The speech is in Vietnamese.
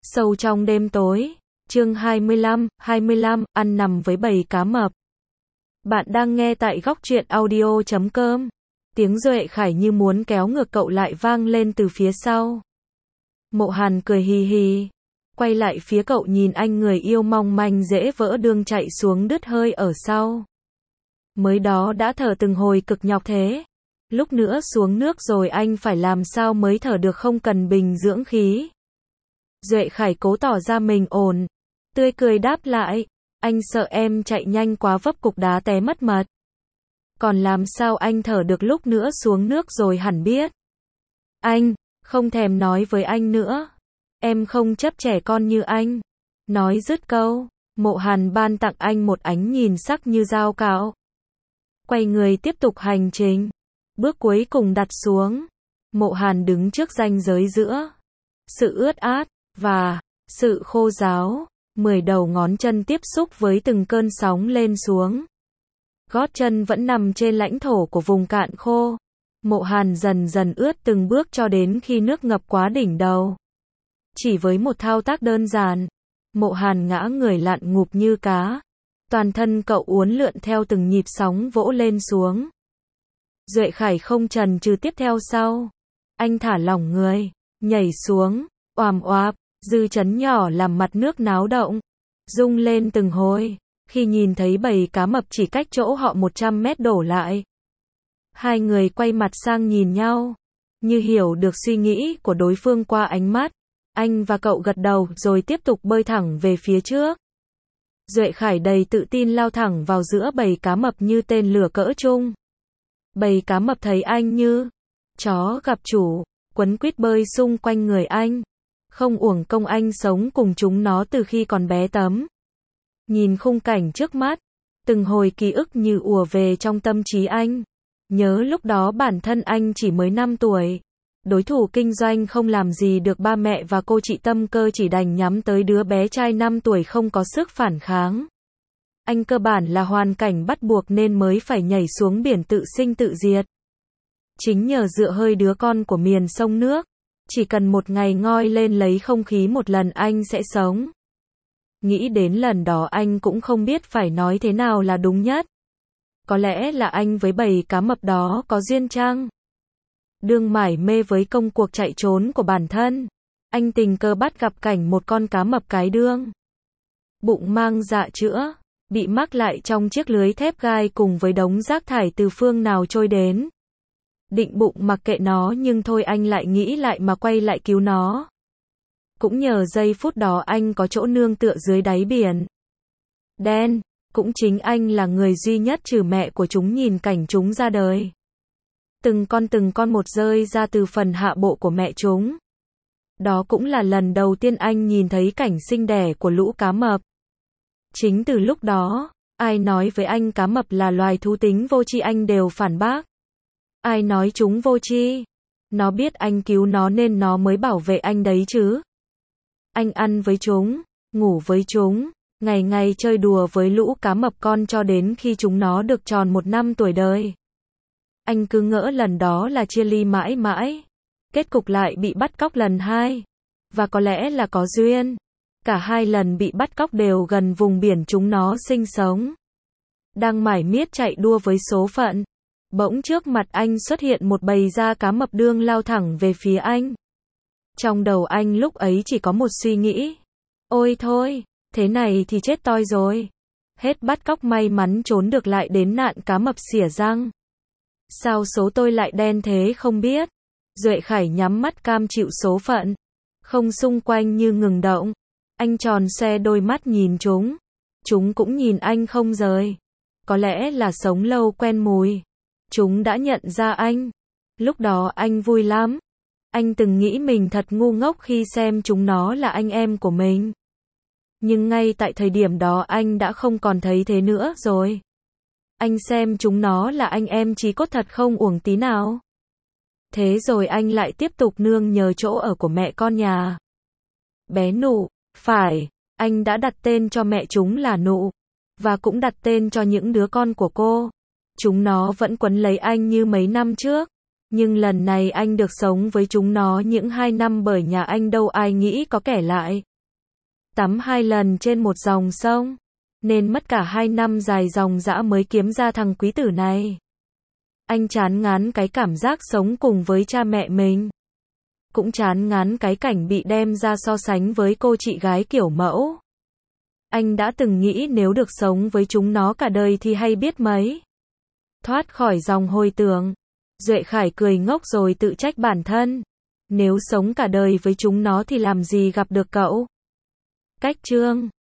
Sâu trong đêm tối, chương 25, ăn nằm với bầy cá mập. Bạn đang nghe tại góc truyện audio.com. Tiếng Duệ Khải như muốn kéo ngược cậu lại vang lên từ phía sau. Mộ Hàn cười hì hì, quay lại phía cậu nhìn anh người yêu mong manh dễ vỡ đương chạy xuống đứt hơi ở sau. Mới đó đã thở từng hồi cực nhọc thế. Lúc nữa xuống nước rồi anh phải làm sao mới thở được không cần bình dưỡng khí. Duệ Khải cố tỏ ra mình ổn, tươi cười đáp lại, anh sợ em chạy nhanh quá vấp cục đá té mất mật. Còn làm sao anh thở được lúc nữa xuống nước rồi hẳn biết. Anh, không thèm nói với anh nữa. Em không chấp trẻ con như anh. Nói dứt câu, Mộ Hàn ban tặng anh một ánh nhìn sắc như dao cạo. Quay người tiếp tục hành trình. Bước cuối cùng đặt xuống. Mộ Hàn đứng trước ranh giới giữa sự ướt át và sự khô ráo, 10 đầu ngón chân tiếp xúc với từng cơn sóng lên xuống. Gót chân vẫn nằm trên lãnh thổ của vùng cạn khô. Mộ Hàn dần dần ướt từng bước cho đến khi nước ngập quá đỉnh đầu. Chỉ với một thao tác đơn giản, Mộ Hàn ngã người lặn ngụp như cá. Toàn thân cậu uốn lượn theo từng nhịp sóng vỗ lên xuống. Duệ Khải không chần chừ tiếp theo sau. Anh thả lỏng người, nhảy xuống, oàm oạp, dư chấn nhỏ làm mặt nước náo động, rung lên từng hồi, khi nhìn thấy bầy cá mập chỉ cách chỗ họ 100 mét đổ lại. Hai người quay mặt sang nhìn nhau, như hiểu được suy nghĩ của đối phương qua ánh mắt. Anh và cậu gật đầu rồi tiếp tục bơi thẳng về phía trước. Duệ Khải đầy tự tin lao thẳng vào giữa bầy cá mập như tên lửa cỡ trung. Bầy cá mập thấy anh như chó gặp chủ, quấn quýt bơi xung quanh người anh. Không uổng công anh sống cùng chúng nó từ khi còn bé tấm. Nhìn khung cảnh trước mắt, từng hồi ký ức như ùa về trong tâm trí anh. Nhớ lúc đó bản thân anh chỉ mới 5 tuổi. Đối thủ kinh doanh không làm gì được ba mẹ và cô chị tâm cơ chỉ đành nhắm tới đứa bé trai 5 tuổi không có sức phản kháng. Anh cơ bản là hoàn cảnh bắt buộc nên mới phải nhảy xuống biển tự sinh tự diệt. Chính nhờ dựa hơi đứa con của miền sông nước, chỉ cần một ngày ngoi lên lấy không khí một lần anh sẽ sống. Nghĩ đến lần đó anh cũng không biết phải nói thế nào là đúng nhất. Có lẽ là anh với bầy cá mập đó có duyên chăng? Đương mải mê với công cuộc chạy trốn của bản thân, anh tình cờ bắt gặp cảnh một con cá mập cái đương bụng mang dạ chữa, bị mắc lại trong chiếc lưới thép gai cùng với đống rác thải từ phương nào trôi đến. Định bụng mặc kệ nó nhưng thôi anh lại nghĩ lại mà quay lại cứu nó. Cũng nhờ giây phút đó anh có chỗ nương tựa dưới đáy biển đen, cũng chính anh là người duy nhất trừ mẹ của chúng nhìn cảnh chúng ra đời. Từng con một rơi ra từ phần hạ bộ của mẹ chúng. Đó cũng là lần đầu tiên anh nhìn thấy cảnh sinh đẻ của lũ cá mập. Chính từ lúc đó, ai nói với anh cá mập là loài thú tính vô tri anh đều phản bác. Ai nói chúng vô tri? Nó biết anh cứu nó nên nó mới bảo vệ anh đấy chứ. Anh ăn với chúng, ngủ với chúng, ngày ngày chơi đùa với lũ cá mập con cho đến khi chúng nó được tròn 1 năm tuổi đời. Anh cứ ngỡ lần đó là chia ly mãi mãi. Kết cục lại bị bắt cóc lần 2. Và có lẽ là có duyên. Cả 2 lần bị bắt cóc đều gần vùng biển chúng nó sinh sống. Đang mải miết chạy đua với số phận. Bỗng trước mặt anh xuất hiện một bầy da cá mập đương lao thẳng về phía anh. Trong đầu anh lúc ấy chỉ có một suy nghĩ. Ôi thôi, thế này thì chết toi rồi. Hết bắt cóc may mắn trốn được lại đến nạn cá mập xỉa răng. Sao số tôi lại đen thế không biết. Duệ Khải nhắm mắt cam chịu số phận. Không xung quanh như ngừng động. Anh tròn xoe đôi mắt nhìn chúng. Chúng cũng nhìn anh không rời. Có lẽ là sống lâu quen mùi. Chúng đã nhận ra anh. Lúc đó anh vui lắm. Anh từng nghĩ mình thật ngu ngốc khi xem chúng nó là anh em của mình. Nhưng ngay tại thời điểm đó anh đã không còn thấy thế nữa rồi. Anh xem chúng nó là anh em chí cốt thật không uổng tí nào. Thế rồi anh lại tiếp tục nương nhờ chỗ ở của mẹ con nhà. Bé Nụ, phải, anh đã đặt tên cho mẹ chúng là Nụ. Và cũng đặt tên cho những đứa con của cô. Chúng nó vẫn quấn lấy anh như mấy năm trước. Nhưng lần này anh được sống với chúng nó những 2 năm bởi nhà anh đâu ai nghĩ có kẻ lại. tắm 2 lần trên một dòng sông, nên mất cả 2 năm dài dòng dã mới kiếm ra thằng quý tử này. Anh chán ngán cái cảm giác sống cùng với cha mẹ mình. Cũng chán ngán cái cảnh bị đem ra so sánh với cô chị gái kiểu mẫu. Anh đã từng nghĩ nếu được sống với chúng nó cả đời thì hay biết mấy. Thoát khỏi dòng hồi tưởng, Duệ Khải cười ngốc rồi tự trách bản thân. Nếu sống cả đời với chúng nó thì làm gì gặp được cậu. Cách chương